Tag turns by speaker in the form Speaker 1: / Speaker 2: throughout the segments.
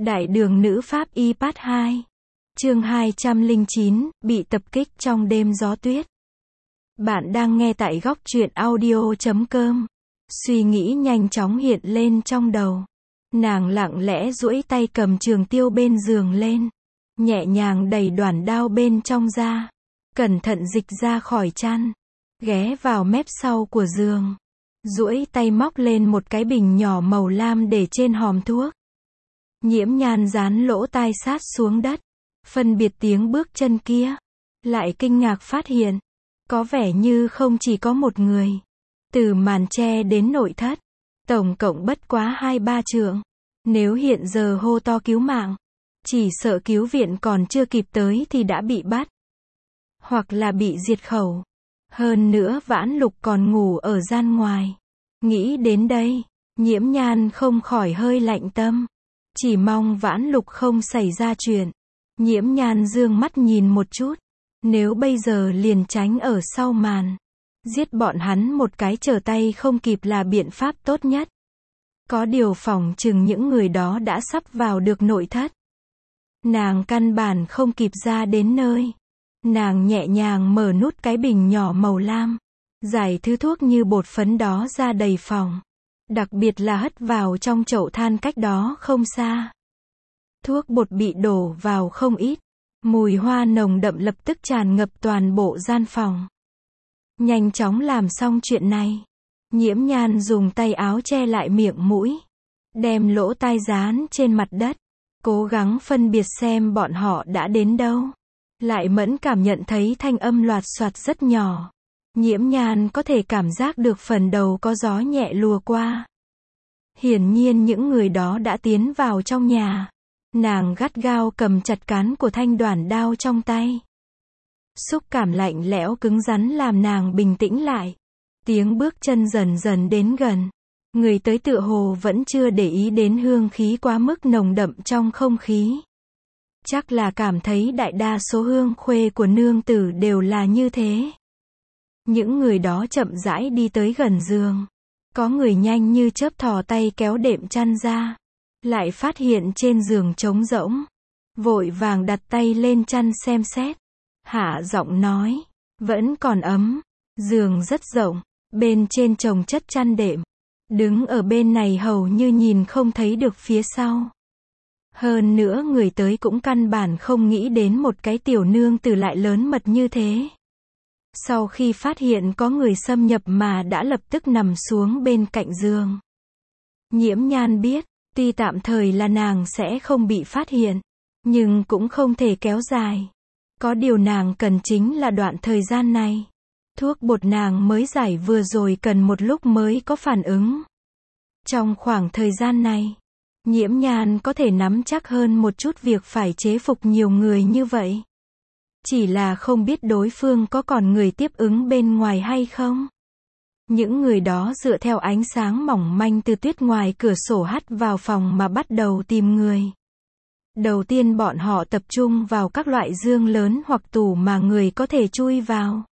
Speaker 1: Đại đường nữ pháp y part 2. Chương 209, bị tập kích trong đêm gió tuyết. Bạn đang nghe tại góc truyện audio.com. Suy nghĩ nhanh chóng hiện lên trong đầu. Nàng lặng lẽ duỗi tay cầm trường tiêu bên giường lên, nhẹ nhàng đẩy đoản đao bên trong ra, cẩn thận dịch ra khỏi chăn, ghé vào mép sau của giường, duỗi tay móc lên một cái bình nhỏ màu lam để trên hòm thuốc. Nhiễm Nhan dán lỗ tai sát xuống đất, phân biệt tiếng bước chân kia, lại kinh ngạc phát hiện, có vẻ như không chỉ có một người. Từ màn tre đến nội thất, tổng cộng bất quá 2-3 trượng. Nếu hiện giờ hô to cứu mạng, chỉ sợ cứu viện còn chưa kịp tới thì đã bị bắt, hoặc là bị diệt khẩu. Hơn nữa Vãn Lục còn ngủ ở gian ngoài. Nghĩ đến đây, Nhiễm Nhan không khỏi hơi lạnh tâm. Chỉ mong Vãn Lục không xảy ra chuyện. Nhiễm Nhan dương mắt nhìn một chút. Nếu bây giờ liền tránh ở sau màn, giết bọn hắn một cái trở tay không kịp là biện pháp tốt nhất. Có điều phỏng chừng những người đó đã sắp vào được nội thất. Nàng căn bản không kịp ra đến nơi. Nàng nhẹ nhàng mở nút cái bình nhỏ màu lam, giải thứ thuốc như bột phấn đó ra đầy phòng. Đặc biệt là hất vào trong chậu than cách đó không xa. Thuốc bột bị đổ vào không ít. Mùi hoa nồng đậm lập tức tràn ngập toàn bộ gian phòng. Nhanh chóng làm xong chuyện này, Nhiễm Nhan dùng tay áo che lại miệng mũi, đem lỗ tai dán trên mặt đất, cố gắng phân biệt xem bọn họ đã đến đâu. Lại mẫn cảm nhận thấy thanh âm loạt soạt rất nhỏ. Nhiễm Nhan có thể cảm giác được phần đầu có gió nhẹ lùa qua. Hiển nhiên những người đó đã tiến vào trong nhà. Nàng gắt gao cầm chặt cán của thanh đoản đao trong tay. Xúc cảm lạnh lẽo cứng rắn làm nàng bình tĩnh lại. Tiếng bước chân dần dần đến gần. Người tới tựa hồ vẫn chưa để ý đến hương khí quá mức nồng đậm trong không khí. Chắc là cảm thấy đại đa số hương khuê của nương tử đều là như thế. Những người đó chậm rãi đi tới gần giường. Có người nhanh như chớp thò tay kéo đệm chăn ra. Lại phát hiện trên giường trống rỗng. Vội vàng đặt tay lên chăn xem xét. Hạ giọng nói, vẫn còn ấm. Giường rất rộng, bên trên chồng chất chăn đệm. Đứng ở bên này hầu như nhìn không thấy được phía sau. Hơn nữa người tới cũng căn bản không nghĩ đến một cái tiểu nương tử lại lớn mật như thế. Sau khi phát hiện có người xâm nhập mà đã lập tức nằm xuống bên cạnh giường. Nhiễm Nhan biết, tuy tạm thời là nàng sẽ không bị phát hiện, nhưng cũng không thể kéo dài. Có điều nàng cần chính là đoạn thời gian này. Thuốc bột nàng mới giải vừa rồi cần một lúc mới có phản ứng. Trong khoảng thời gian này, Nhiễm Nhan có thể nắm chắc hơn một chút việc phải chế phục nhiều người như vậy. Chỉ là không biết đối phương có còn người tiếp ứng bên ngoài hay không. Những người đó dựa theo ánh sáng mỏng manh từ tuyết ngoài cửa sổ hắt vào phòng mà bắt đầu tìm người. Đầu tiên bọn họ tập trung vào các loại giường lớn hoặc tủ mà người có thể chui vào.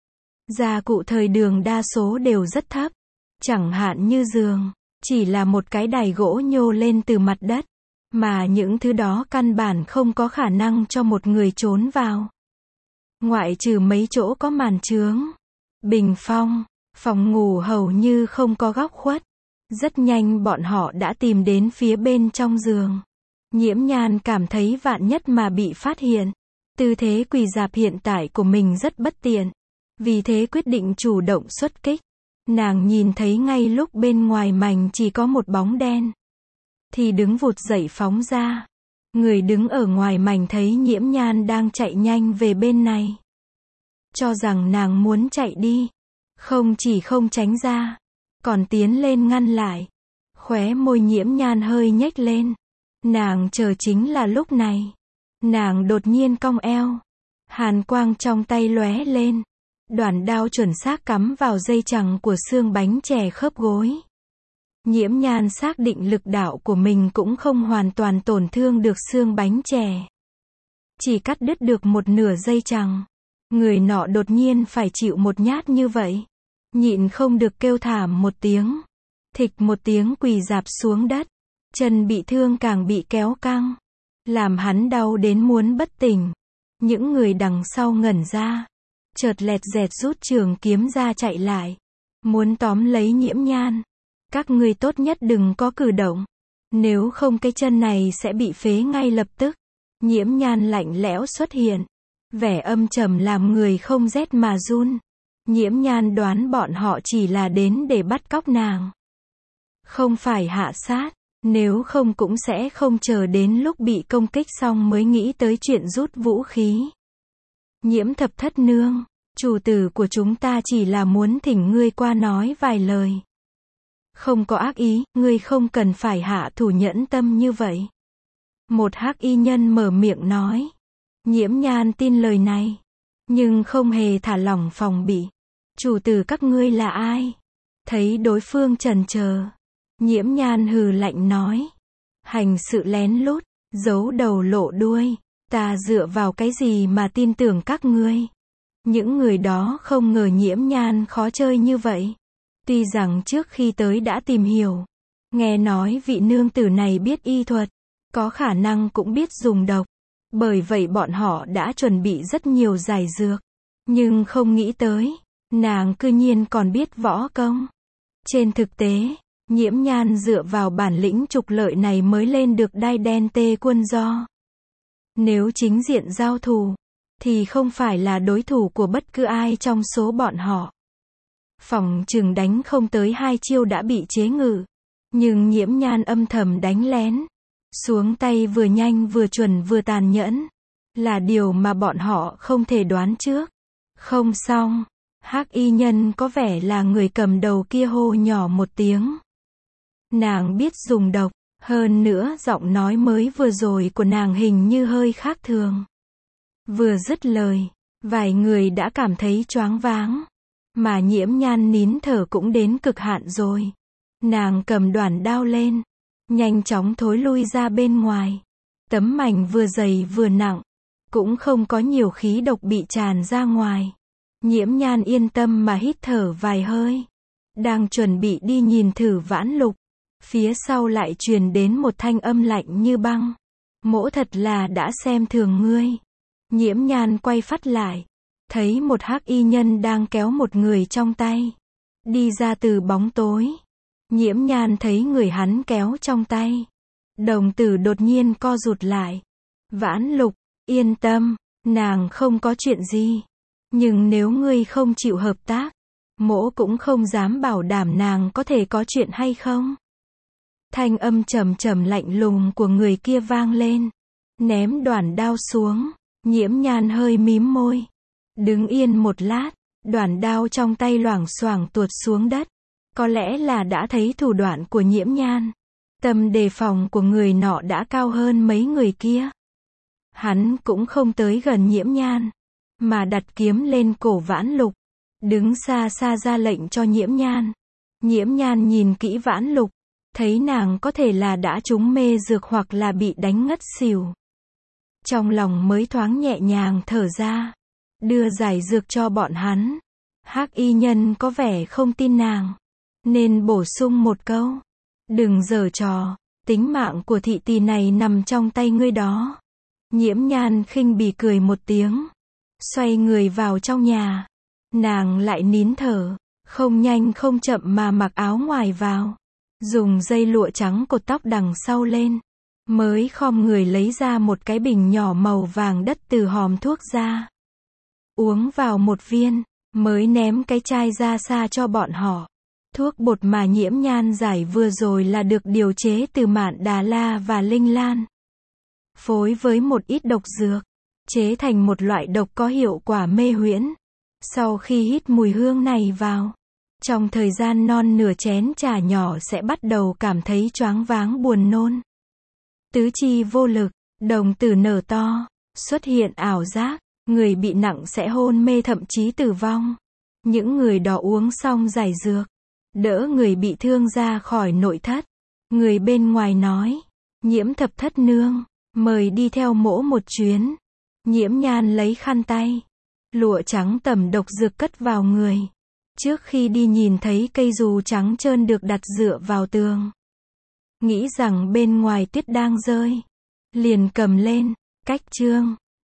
Speaker 1: Gia cụ thời đường đa số đều rất thấp. Chẳng hạn như giường, chỉ là một cái đài gỗ nhô lên từ mặt đất. Mà những thứ đó căn bản không có khả năng cho một người trốn vào. Ngoại trừ mấy chỗ có màn chướng, bình phong, phòng ngủ hầu như không có góc khuất. Rất nhanh bọn họ đã tìm đến phía bên trong giường. Nhiễm Nhan cảm thấy vạn nhất mà bị phát hiện. Tư thế quỳ dạp hiện tại của mình rất bất tiện. Vì thế quyết định chủ động xuất kích. Nàng nhìn thấy ngay lúc bên ngoài mảnh chỉ có một bóng đen. Thì đứng vụt dậy phóng ra. Người đứng ở ngoài mảnh thấy Nhiễm Nhan đang chạy nhanh về bên này. Cho rằng nàng muốn chạy đi. Không chỉ không tránh ra, còn tiến lên ngăn lại. Khóe môi Nhiễm Nhan hơi nhếch lên. Nàng chờ chính là lúc này. Nàng đột nhiên cong eo. Hàn quang trong tay lóe lên. Đoản đao chuẩn xác cắm vào dây chằng của xương bánh chè khớp gối. Nhiễm Nhan xác định lực đạo của mình cũng không hoàn toàn tổn thương được xương bánh chè. Chỉ cắt đứt được một nửa dây chằng. Người nọ đột nhiên phải chịu một nhát như vậy. Nhịn không được kêu thảm một tiếng. Thịch một tiếng quỳ rạp xuống đất. Chân bị thương càng bị kéo căng, làm hắn đau đến muốn bất tỉnh. Những người đằng sau ngẩn ra, chợt lẹt dẹt rút trường kiếm ra chạy lại, muốn tóm lấy Nhiễm Nhan. Các ngươi tốt nhất đừng có cử động, nếu không cái chân này sẽ bị phế ngay lập tức. Nhiễm Nhan lạnh lẽo xuất hiện, vẻ âm trầm làm người không rét mà run. Nhiễm Nhan đoán bọn họ chỉ là đến để bắt cóc nàng, không phải hạ sát, nếu không cũng sẽ không chờ đến lúc bị công kích xong mới nghĩ tới chuyện rút vũ khí. Nhiễm Thập Thất Nương, chủ tử của chúng ta chỉ là muốn thỉnh ngươi qua nói vài lời. Không có ác ý, ngươi không cần phải hạ thủ nhẫn tâm như vậy. Một hắc y nhân mở miệng nói. Nhiễm Nhan tin lời này, nhưng không hề thả lỏng phòng bị. Chủ tử các ngươi là ai? Thấy đối phương chần chờ, Nhiễm Nhan hừ lạnh nói. Hành sự lén lút, giấu đầu lộ đuôi, ta dựa vào cái gì mà tin tưởng các ngươi? Những người đó không ngờ Nhiễm Nhan khó chơi như vậy. Tuy rằng trước khi tới đã tìm hiểu, nghe nói vị nương tử này biết y thuật, có khả năng cũng biết dùng độc. Bởi vậy bọn họ đã chuẩn bị rất nhiều giải dược. Nhưng không nghĩ tới, nàng cư nhiên còn biết võ công. Trên thực tế, Nhiễm Nhan dựa vào bản lĩnh trục lợi này mới lên được đai đen tê quân do. Nếu chính diện giao thủ, thì không phải là đối thủ của bất cứ ai trong số bọn họ. Phỏng chừng đánh không tới 2 chiêu đã bị chế ngự. Nhưng Nhiễm Nhan âm thầm đánh lén, xuống tay vừa nhanh vừa chuẩn vừa tàn nhẫn, là điều mà bọn họ không thể đoán trước. Không xong, hắc y nhân có vẻ là người cầm đầu kia hô nhỏ một tiếng. Nàng biết dùng độc, hơn nữa giọng nói mới vừa rồi của nàng hình như hơi khác thường. Vừa dứt lời, vài người đã cảm thấy choáng váng, mà Nhiễm Nhan nín thở cũng đến cực hạn rồi. Nàng cầm đoản đao lên, nhanh chóng thối lui ra bên ngoài. Tấm mảnh vừa dày vừa nặng, cũng không có nhiều khí độc bị tràn ra ngoài. Nhiễm Nhan yên tâm mà hít thở vài hơi, đang chuẩn bị đi nhìn thử Vãn Lục, phía sau lại truyền đến một thanh âm lạnh như băng. Mỗ thật là đã xem thường ngươi. Nhiễm Nhan quay phát lại, thấy một hắc y nhân đang kéo một người trong tay, đi ra từ bóng tối. Nhiễm Nhan thấy người hắn kéo trong tay, đồng tử đột nhiên co rụt lại. Vãn Lục, yên tâm, nàng không có chuyện gì. Nhưng nếu ngươi không chịu hợp tác, mỗ cũng không dám bảo đảm nàng có thể có chuyện hay không. Thanh âm trầm trầm lạnh lùng của người kia vang lên. Ném đoản đao xuống, Nhiễm Nhan hơi mím môi. Đứng yên một lát, đoản đao trong tay loảng xoảng tuột xuống đất. Có lẽ là đã thấy thủ đoạn của Nhiễm Nhan. Tầm đề phòng của người nọ đã cao hơn mấy người kia. Hắn cũng không tới gần Nhiễm Nhan, mà đặt kiếm lên cổ Vãn Lục, đứng xa xa ra lệnh cho Nhiễm Nhan. Nhiễm Nhan nhìn kỹ Vãn Lục, thấy nàng có thể là đã trúng mê dược hoặc là bị đánh ngất xỉu. Trong lòng mới thoáng nhẹ nhàng thở ra, đưa giải dược cho bọn hắn. Hắc y nhân có vẻ không tin nàng, nên bổ sung một câu. Đừng giở trò, tính mạng của thị tỳ này nằm trong tay ngươi đó. Nhiễm Nhan khinh bỉ cười một tiếng, xoay người vào trong nhà. Nàng lại nín thở, không nhanh không chậm mà mặc áo ngoài vào, dùng dây lụa trắng cột tóc đằng sau lên, mới khom người lấy ra một cái bình nhỏ màu vàng đất từ hòm thuốc ra. Uống vào một viên, mới ném cái chai ra xa cho bọn họ. Thuốc bột mà Nhiễm Nhan giải vừa rồi là được điều chế từ mạn đà la và linh lan, phối với một ít độc dược, chế thành một loại độc có hiệu quả mê huyễn. Sau khi hít mùi hương này vào, trong thời gian non nửa chén trà nhỏ sẽ bắt đầu cảm thấy choáng váng buồn nôn, tứ chi vô lực, đồng tử nở to, xuất hiện ảo giác, người bị nặng sẽ hôn mê thậm chí tử vong. Những người đó uống xong giải dược, đỡ người bị thương ra khỏi nội thất. Người bên ngoài nói, Nhiễm Thập Thất Nương, mời đi theo mỗ một chuyến. Nhiễm Nhan lấy khăn tay, lụa trắng tẩm độc dược cất vào người. Trước khi đi nhìn thấy cây dù trắng trơn được đặt dựa vào tường. nghĩ rằng bên ngoài tuyết đang rơi. Liền cầm lên. Cách chương